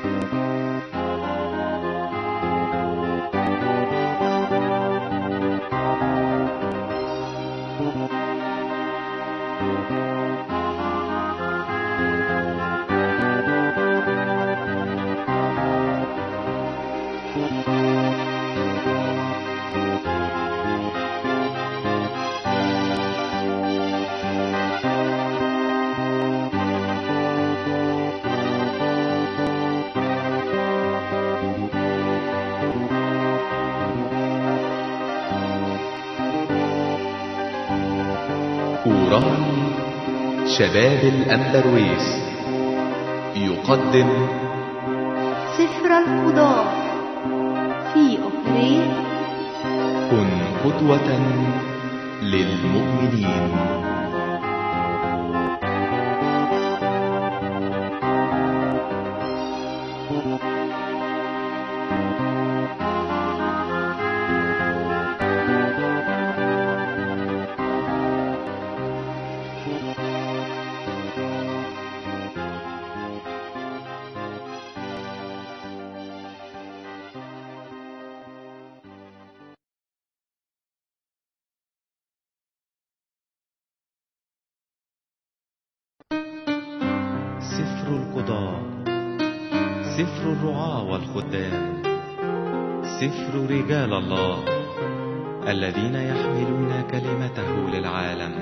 راعي شباب الأندرويس يقدم سفر القضاء في أوبريت كن قدوة للمؤمنين. سفر القضاء، سفر الرعاة والخدام، سفر رجال الله الذين يحملون كلمته للعالم.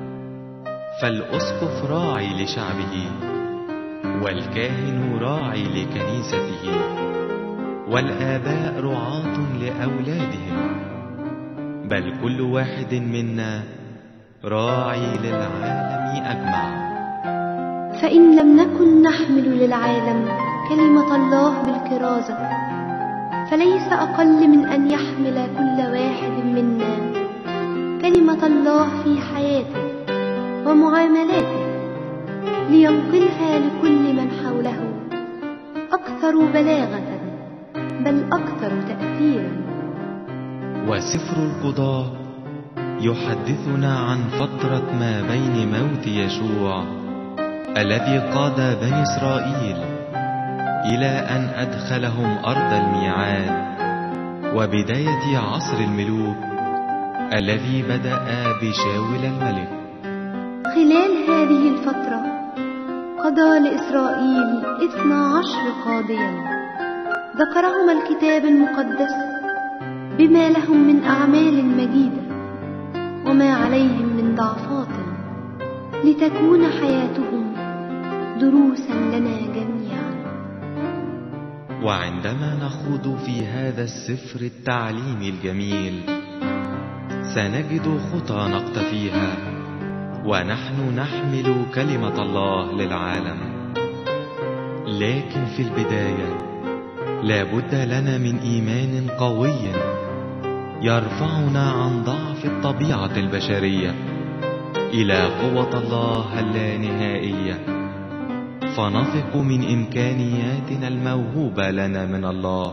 فالأسقف راعي لشعبه، والكاهن راعي لكنيسته، والآباء رعاة لأولادهم، بل كل واحد منا راعي للعالم أجمع. فإن لم نكن نحمل للعالم كلمة الله بالكرازة، فليس أقل من أن يحمل كل واحد منا كلمة الله في حياته ومعاملاته، لينقلها لكل من حوله أكثر بلاغة بل أكثر تأثيرا. وسفر القضاء يحدثنا عن فترة ما بين موت يشوع الذي قاد بني إسرائيل إلى أن أدخلهم أرض الميعاد، وبداية عصر الملوك الذي بدأ بشاول الملك. خلال هذه الفترة قضى لإسرائيل 12 قاضيا ذكرهم الكتاب المقدس بما لهم من أعمال مجيدة وما عليهم من ضعفات، لتكون حياتهم دروسا لنا جميعا. وعندما نخوض في هذا السفر التعليمي الجميل سنجد خطى نقتفيها ونحن نحمل كلمة الله للعالم. لكن في البداية لا بد لنا من إيمان قوي يرفعنا عن ضعف الطبيعة البشرية إلى قوة الله اللانهائية، فنثق من إمكانياتنا الموهوبة لنا من الله،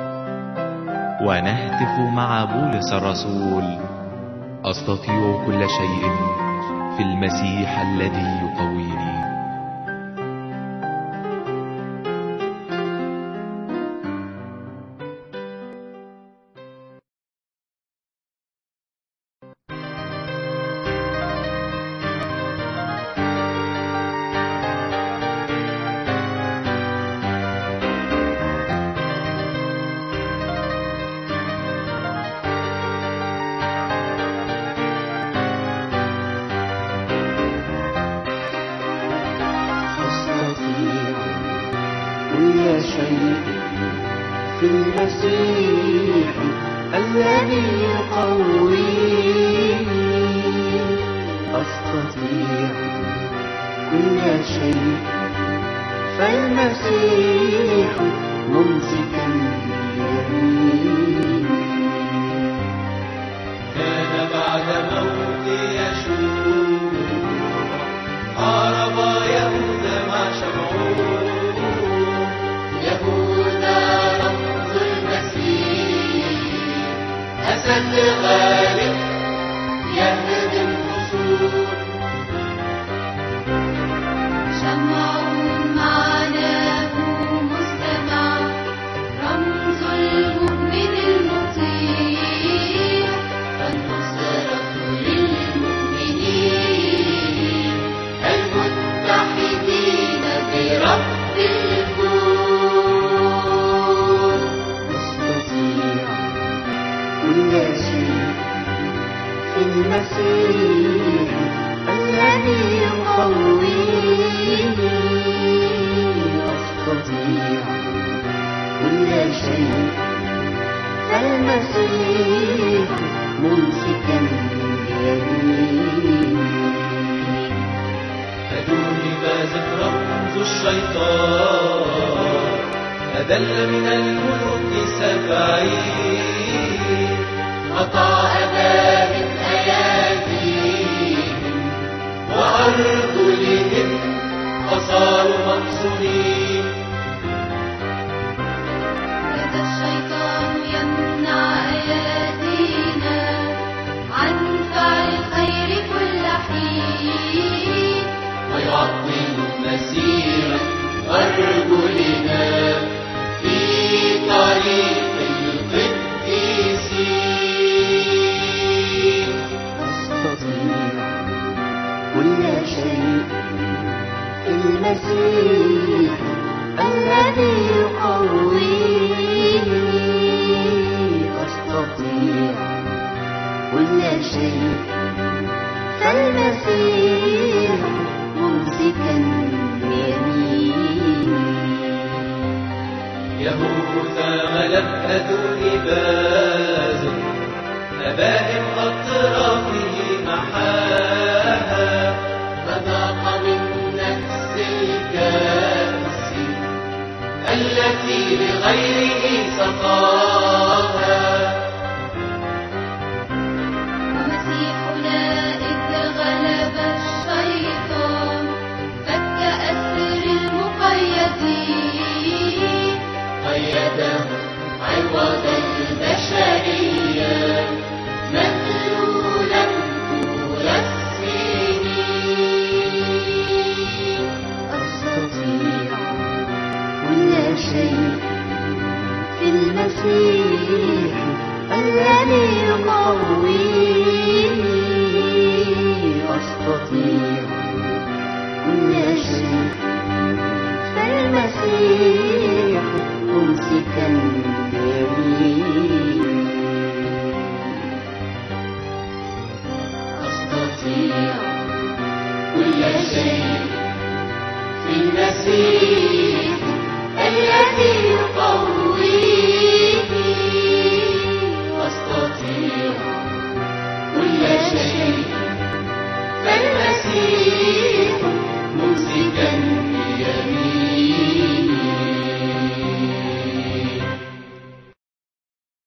ونهتف مع بولس الرسول: أستطيع كل شيء في المسيح الذي يقويني. كل شيء في المسيح الذي يقويني. أستطيع كل شيء فالمسيح ممسكا بيميني. كان بعد موت يشوع هرب يهوذا مع شمعون. يهوذا رمز المسيح، أسد غالب يهدم الحصون. شمعون معناه مستمر رمز الشيطان أذل من الملوك 70 قطع أذى من أياديهم وأرجلهم فصاروا مقصورين. هذا الشيطان يمنع أيادينا عن فعل الخير كل حين ويعطل مسيرة أرجلنا في طريق القديسين. أستطيع كل شيء في المسيح الذي يقويني. أستطيع كل شيء فالمسيح ممسكا بيميني. يهوذا ملكة لباس أبائم أطرافه محاها فذاق من نفس الكأس التي لغيره سقاها. ومسيحنا إذ غلب الشيطان فك أسر المقيدين قيده عوض البشرية مذلولا طول السنين. أستطيع كل شيء في المسيح الذي يقويني. أستطيع كل شيء فالمسيح ممسكا بيميني. أستطيع كل شيء في المسيح